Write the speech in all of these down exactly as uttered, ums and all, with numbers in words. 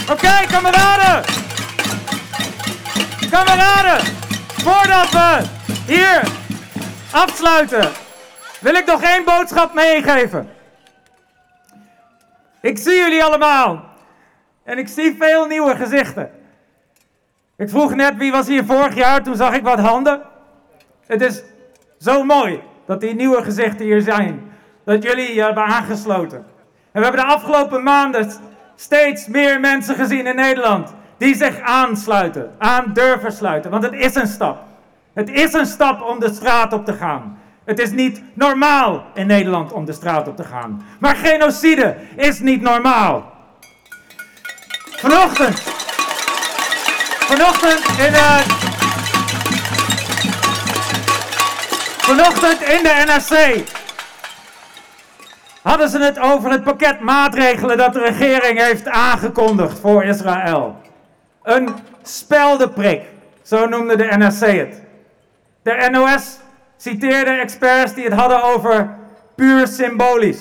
Oké, okay, kameraden! Kameraden! Voordat we hier afsluiten, wil ik nog één boodschap meegeven. Ik zie jullie allemaal. En ik zie veel nieuwe gezichten. Ik vroeg net wie was hier vorig jaar, toen zag ik wat handen. Het is zo mooi dat die nieuwe gezichten hier zijn. Dat jullie je hebben aangesloten. En we hebben de afgelopen maanden steeds meer mensen gezien in Nederland die zich aansluiten, aan durven sluiten. Want het is een stap. Het is een stap om de straat op te gaan. Het is niet normaal in Nederland om de straat op te gaan. Maar genocide is niet normaal. Vanochtend, vanochtend in de, vanochtend in de N R C hadden ze het over het pakket maatregelen dat de regering heeft aangekondigd voor Israël. Een speldeprik, zo noemde de N R C het. De N O S citeerde experts die het hadden over puur symbolisch.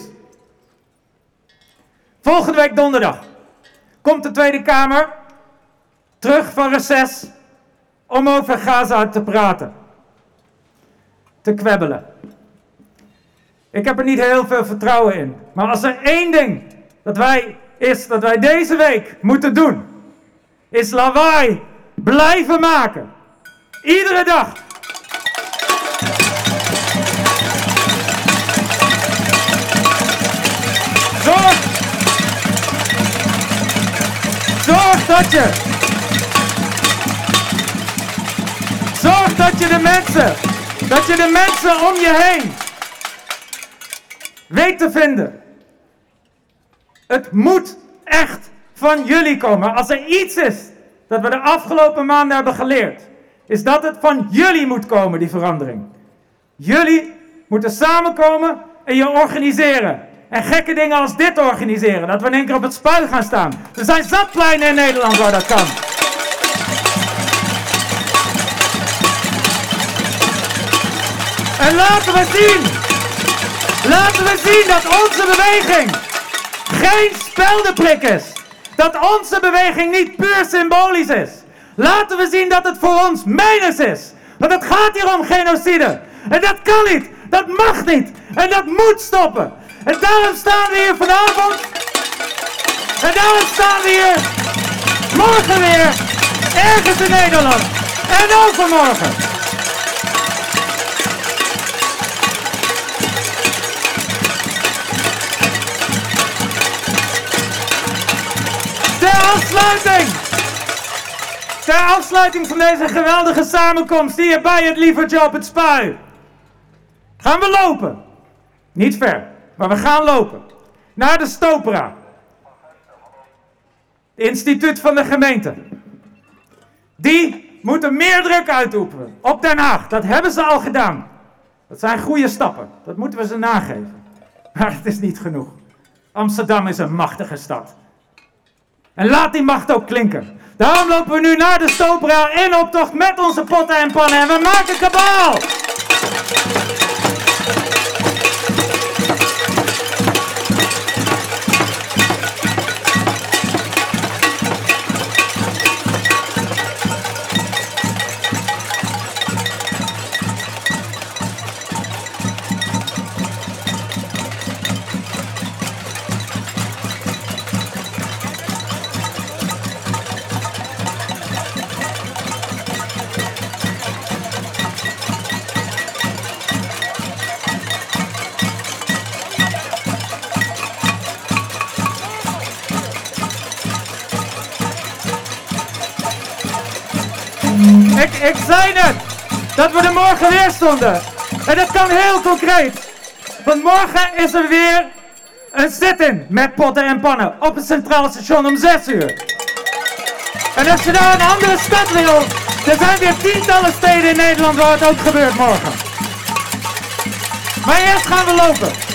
Volgende week donderdag komt de Tweede Kamer terug van reces om over Gaza te praten. Te kwebbelen. Ik heb er niet heel veel vertrouwen in. Maar als er één ding dat wij, is dat wij deze week moeten doen, is lawaai blijven maken. Iedere dag. Zorg, zorg dat je, zorg dat je de mensen, dat je de mensen om je heen weet te vinden. Het moet echt van jullie komen. Als er iets is dat we de afgelopen maanden hebben geleerd, is dat het van jullie moet komen, die verandering. Jullie moeten samenkomen en je organiseren. En gekke dingen als dit organiseren. Dat we in één keer op het Spui gaan staan. Er zijn zat pleinen in Nederland waar dat kan. En laten we zien. Laten we zien dat onze beweging geen speldeprik is. Dat onze beweging niet puur symbolisch is. Laten we zien dat het voor ons menens is. Want het gaat hier om genocide. En dat kan niet. Dat mag niet. En dat moet stoppen. En daarom staan we hier vanavond. En daarom staan we hier morgen weer ergens in Nederland. En overmorgen. Ter afsluiting. Ter afsluiting van deze geweldige samenkomst hier bij het Lievertje op het Spui. Gaan we lopen. Niet ver. Maar we gaan lopen naar de Stopera. Het instituut van de gemeente. Die moeten meer druk uitoefenen op Den Haag. Dat hebben ze al gedaan. Dat zijn goede stappen. Dat moeten we ze nageven. Maar het is niet genoeg. Amsterdam is een machtige stad. En laat die macht ook klinken. Daarom lopen we nu naar de Stopera in optocht met onze potten en pannen. En we maken kabaal! Ik, ik zei net dat we er morgen weer stonden. En dat kan heel concreet. Want morgen is er weer een sit-in met potten en pannen op het Centraal Station om zes uur. En als je naar een andere stad wil, er zijn weer tientallen steden in Nederland waar het ook gebeurt morgen. Maar eerst gaan we lopen.